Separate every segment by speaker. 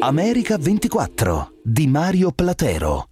Speaker 1: America 24 di Mario Platero.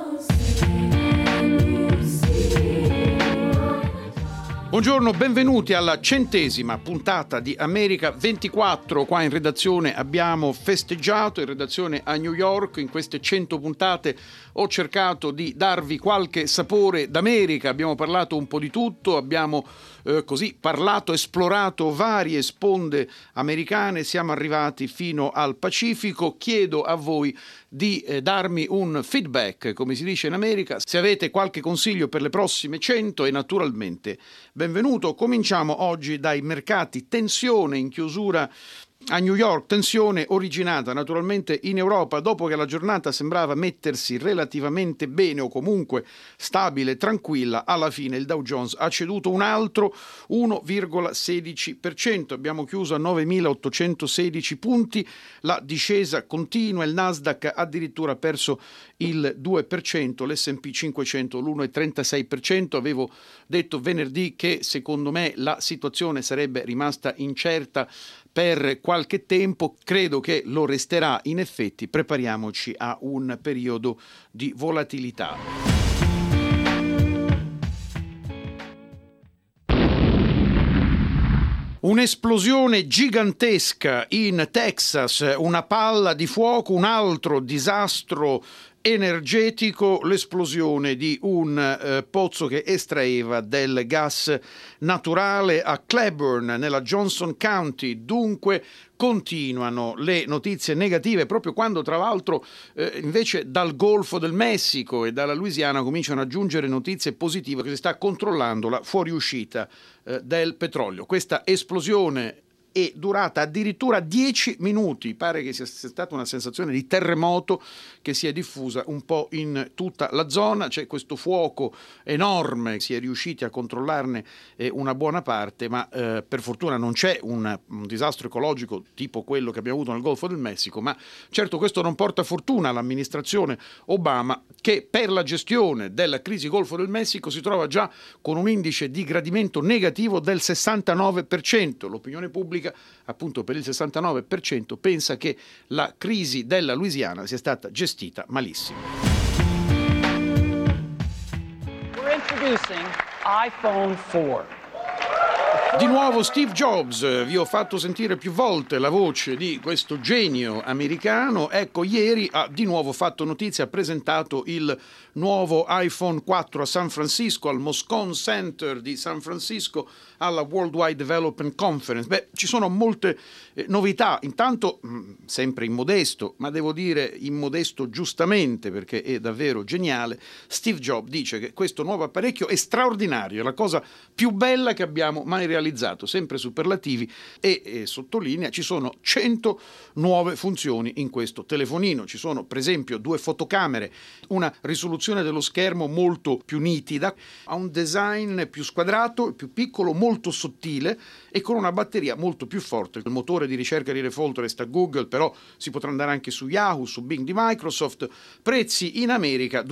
Speaker 2: Buongiorno, benvenuti alla 100ª puntata di America 24. Qua in redazione abbiamo festeggiato, in redazione a New York. In queste 100 puntate ho cercato di darvi qualche sapore d'America. Abbiamo parlato un po' di tutto, abbiamo parlato, esplorato varie sponde americane, siamo arrivati fino al Pacifico. Chiedo a voi di darmi un feedback, come si dice in America, se avete qualche consiglio per le prossime 100 e naturalmente benvenuto. Cominciamo oggi dai mercati. Tensione in chiusura a New York, tensione originata naturalmente in Europa dopo che la giornata sembrava mettersi relativamente bene o comunque stabile, tranquilla. Alla fine il Dow Jones ha ceduto un altro 1,16%, abbiamo chiuso a 9.816 punti, la discesa continua, il Nasdaq ha addirittura perso il 2%, l'S&P 500 l'1,36%. Avevo detto venerdì che secondo me la situazione sarebbe rimasta incerta per qualche tempo, credo che lo resterà. In effetti prepariamoci a un periodo di volatilità. Un'esplosione gigantesca in Texas, una palla di fuoco, un altro disastro energetico, l'esplosione di un pozzo che estraeva del gas naturale a Claiborne nella Johnson County. Dunque continuano le notizie negative proprio quando tra l'altro invece dal Golfo del Messico e dalla Louisiana cominciano a giungere notizie positive, che si sta controllando la fuoriuscita del petrolio. Questa esplosione è durata addirittura 10 minuti, pare che sia stata una sensazione di terremoto che si è diffusa un po' in tutta la zona. C'è questo fuoco enorme, si è riusciti a controllarne una buona parte, ma per fortuna non c'è un disastro ecologico tipo quello che abbiamo avuto nel Golfo del Messico. Ma certo questo non porta fortuna all'amministrazione Obama, che per la gestione della crisi Golfo del Messico si trova già con un indice di gradimento negativo del 69%. L'opinione pubblica, appunto per il 69%, pensa che la crisi della Louisiana sia stata gestita malissimo.
Speaker 3: We're introducing iPhone 4.
Speaker 2: Di nuovo Steve Jobs, vi ho fatto sentire più volte la voce di questo genio americano. Ecco, ieri ha di nuovo fatto notizia, ha presentato il nuovo iPhone 4 a San Francisco, al Moscone Center di San Francisco, alla Worldwide Development Conference. Ci sono molte novità. Intanto, sempre immodesto, ma devo dire immodesto giustamente perché è davvero geniale, Steve Jobs dice che questo nuovo apparecchio è straordinario, è la cosa più bella che abbiamo mai realizzato, sempre superlativi, e sottolinea ci sono 100 nuove funzioni in questo telefonino. Ci sono per esempio 2 fotocamere, una risoluzione dello schermo molto più nitida, ha un design più squadrato, più piccolo, molto sottile e con una batteria molto più forte. Il motore di ricerca di default resta Google, però si potrà andare anche su Yahoo, su Bing di Microsoft. Prezzi in America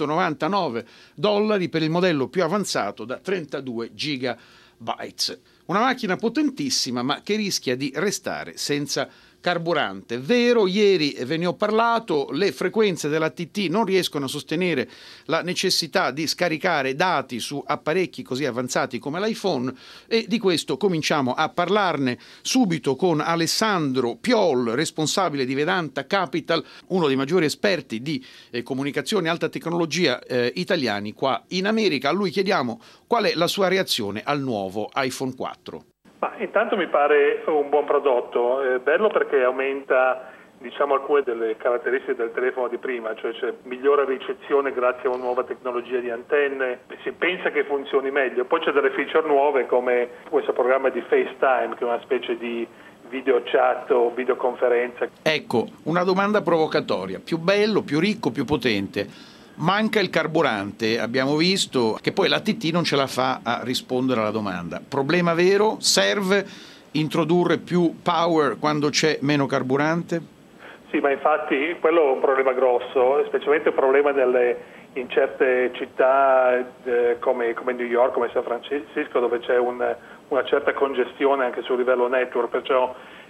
Speaker 2: $299 per il modello più avanzato da 32 gigabytes. Una macchina potentissima, ma che rischia di restare senza carburante. Vero, ieri ve ne ho parlato, le frequenze dell'ATT non riescono a sostenere la necessità di scaricare dati su apparecchi così avanzati come l'iPhone, e di questo cominciamo a parlarne subito con Alessandro Piol, responsabile di Vedanta Capital, uno dei maggiori esperti di comunicazione e alta tecnologia italiani qua in America. A lui chiediamo qual è la sua reazione al nuovo iPhone 4.
Speaker 4: Ma intanto mi pare un buon prodotto, bello perché aumenta alcune delle caratteristiche del telefono di prima, cioè c'è migliore ricezione grazie a una nuova tecnologia di antenne, si pensa che funzioni meglio. Poi c'è delle feature nuove come questo programma di FaceTime, che è una specie di video chat o videoconferenza.
Speaker 2: Ecco, una domanda provocatoria: più bello, più ricco, più potente. Manca il carburante, abbiamo visto che poi l'ATT non ce la fa a rispondere alla domanda. Problema vero? Serve introdurre più power quando c'è meno carburante?
Speaker 4: Sì, ma infatti quello è un problema grosso, specialmente un problema in certe città come New York, come San Francisco, dove c'è una certa congestione anche sul livello network, perciò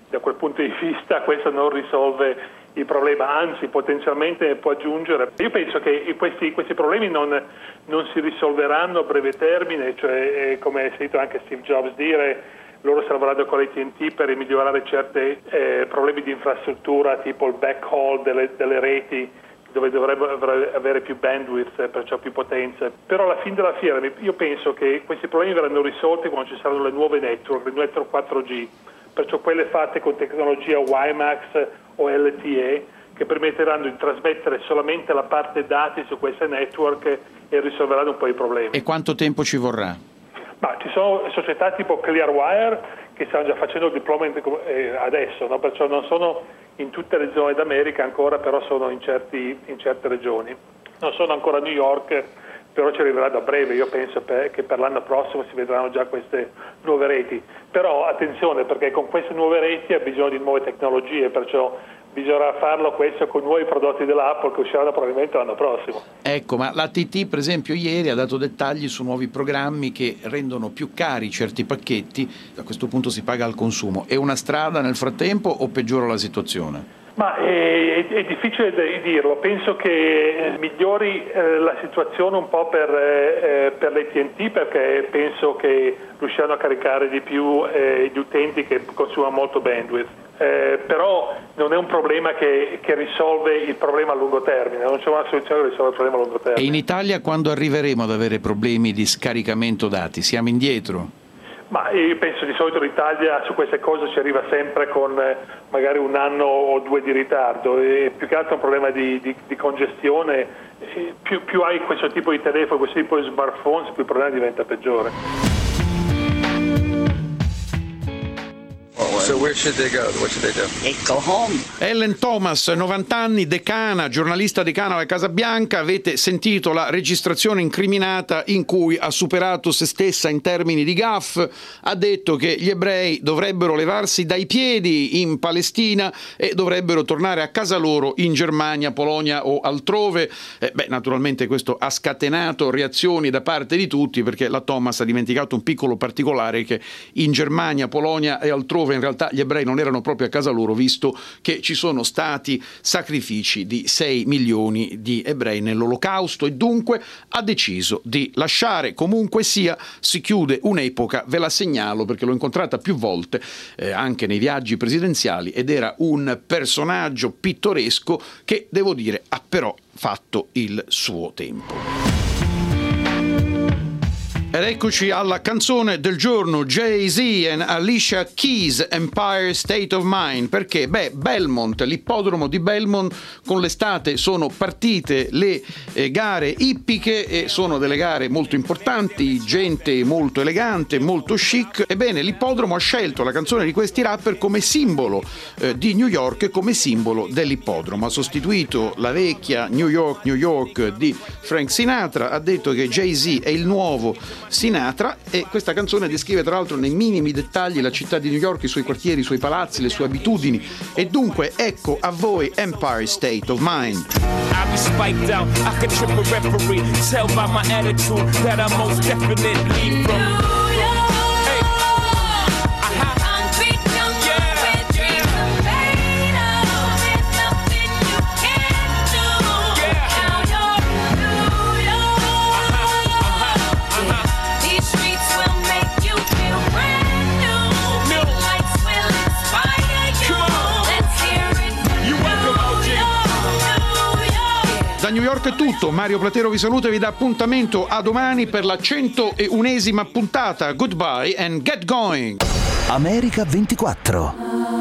Speaker 4: da quel punto di vista questo non risolve il problema, anzi potenzialmente può aggiungere. Io penso che questi problemi non si risolveranno a breve termine, cioè come hai sentito anche Steve Jobs dire, loro stanno lavorando con l'AT&T per migliorare certi problemi di infrastruttura, tipo il backhaul delle reti, dove dovrebbero avere più bandwidth, perciò più potenza. Però alla fine della fiera io penso che questi problemi verranno risolti quando ci saranno le nuove network, le network 4G, perciò quelle fatte con tecnologia WiMAX o LTE, che permetteranno di trasmettere solamente la parte dati su queste network e risolveranno un po' i problemi.
Speaker 2: E quanto tempo ci vorrà?
Speaker 4: Ma ci sono società tipo Clearwire che stanno già facendo il deployment adesso, no? Perciò non sono in tutte le zone d'America ancora, però sono in certe regioni. Non sono ancora a New York, però ci arriverà da breve. Io penso che per l'anno prossimo si vedranno già queste nuove reti. Però attenzione, perché con queste nuove reti ha bisogno di nuove tecnologie, perciò bisognerà farlo questo con nuovi prodotti dell'Apple che usciranno probabilmente l'anno prossimo.
Speaker 2: Ecco, ma l'AT&T per esempio ieri ha dato dettagli su nuovi programmi che rendono più cari certi pacchetti, a questo punto si paga al consumo. È una strada nel frattempo o peggiora la situazione?
Speaker 4: Ma è difficile dirlo, penso che migliori la situazione un po' per l'AT&T, perché penso che riusciranno a caricare di più gli utenti che consumano molto bandwidth. Però non è un problema che risolve il problema a lungo termine, non c'è una soluzione che risolve il problema a lungo termine.
Speaker 2: E in Italia quando arriveremo ad avere problemi di scaricamento dati? Siamo indietro?
Speaker 4: Ma io penso di solito l'Italia su queste cose ci arriva sempre con magari un anno o due di ritardo, e più che altro è un problema di congestione. Più hai questo tipo di telefono, questo tipo di smartphones, più il problema diventa peggiore.
Speaker 5: So where should they go? What should they do?
Speaker 3: They go home.
Speaker 2: Ellen Thomas, 90 anni, decana, giornalista decana alla Casa Bianca. Avete sentito la registrazione incriminata in cui ha superato se stessa in termini di gaffe, ha detto che gli ebrei dovrebbero levarsi dai piedi in Palestina e dovrebbero tornare a casa loro in Germania, Polonia o altrove. Naturalmente questo ha scatenato reazioni da parte di tutti, perché la Thomas ha dimenticato un piccolo particolare, che in Germania, Polonia e altrove in realtà gli ebrei non erano proprio a casa loro, visto che ci sono stati sacrifici di 6 milioni di ebrei nell'Olocausto, e dunque ha deciso di lasciare. Comunque sia, si chiude un'epoca, ve la segnalo perché l'ho incontrata più volte anche nei viaggi presidenziali, ed era un personaggio pittoresco che, devo dire, ha però fatto il suo tempo. Ed eccoci alla canzone del giorno, Jay-Z e Alicia Keys, Empire State of Mind. Perché? Belmont, l'ippodromo di Belmont, con l'estate sono partite le gare ippiche, e sono delle gare molto importanti, gente molto elegante, molto chic. Ebbene, l'ippodromo ha scelto la canzone di questi rapper come simbolo di New York e come simbolo dell'ippodromo. Ha sostituito la vecchia New York di Frank Sinatra, ha detto che Jay-Z è il nuovo Sinatra, e questa canzone descrive tra l'altro nei minimi dettagli la città di New York, i suoi quartieri, i suoi palazzi, le sue abitudini. E dunque ecco a voi Empire State of Mind.
Speaker 6: I be spiked out, I could trip a referee. Tell by my attitude that I most definitely from
Speaker 2: Da New York è tutto, Mario Platero vi saluta e vi dà appuntamento a domani per la 101esima puntata. Goodbye and get going!
Speaker 1: America 24.